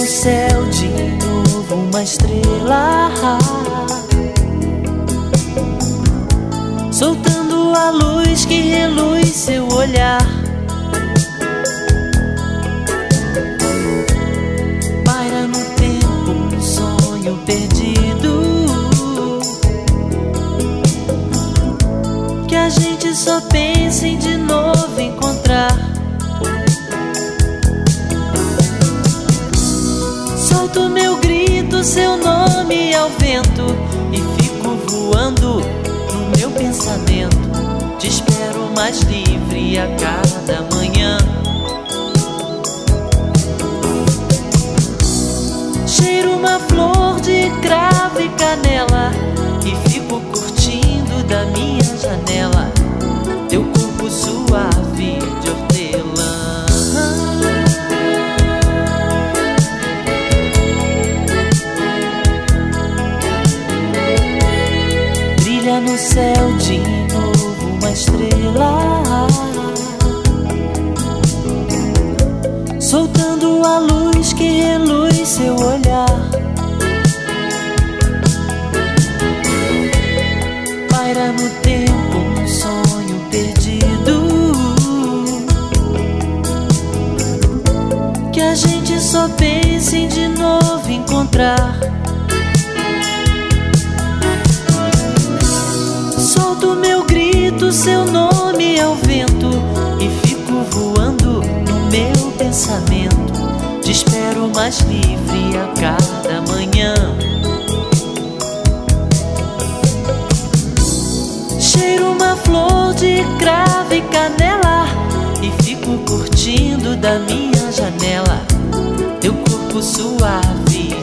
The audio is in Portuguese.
no céu de novo uma estrela, soltando a luz que reluz seu olhar. Paira no tempo um sonho perdido, que a gente só pensa em de novo encontrar. Solto meu grito, seu nome ao vento, e fico voando no meu pensamento. Te espero mais livre a cada manhã. Cheiro uma flor de cravo e canela, e fico curtindo da minha janela teu corpo suave de hortelã. Brilha no céu de novo uma estrela, soltando a luz que reluz seu olhar. Paira no tempo um sonho perdido, que a gente só pensa em de novo encontrar. Solto meu grito, seu nome ao vento, e fico voando no meu pensamento. Te espero mais livre a cada manhã. Cheiro uma flor de cravo e canela, e fico curtindo da minha janela teu corpo suave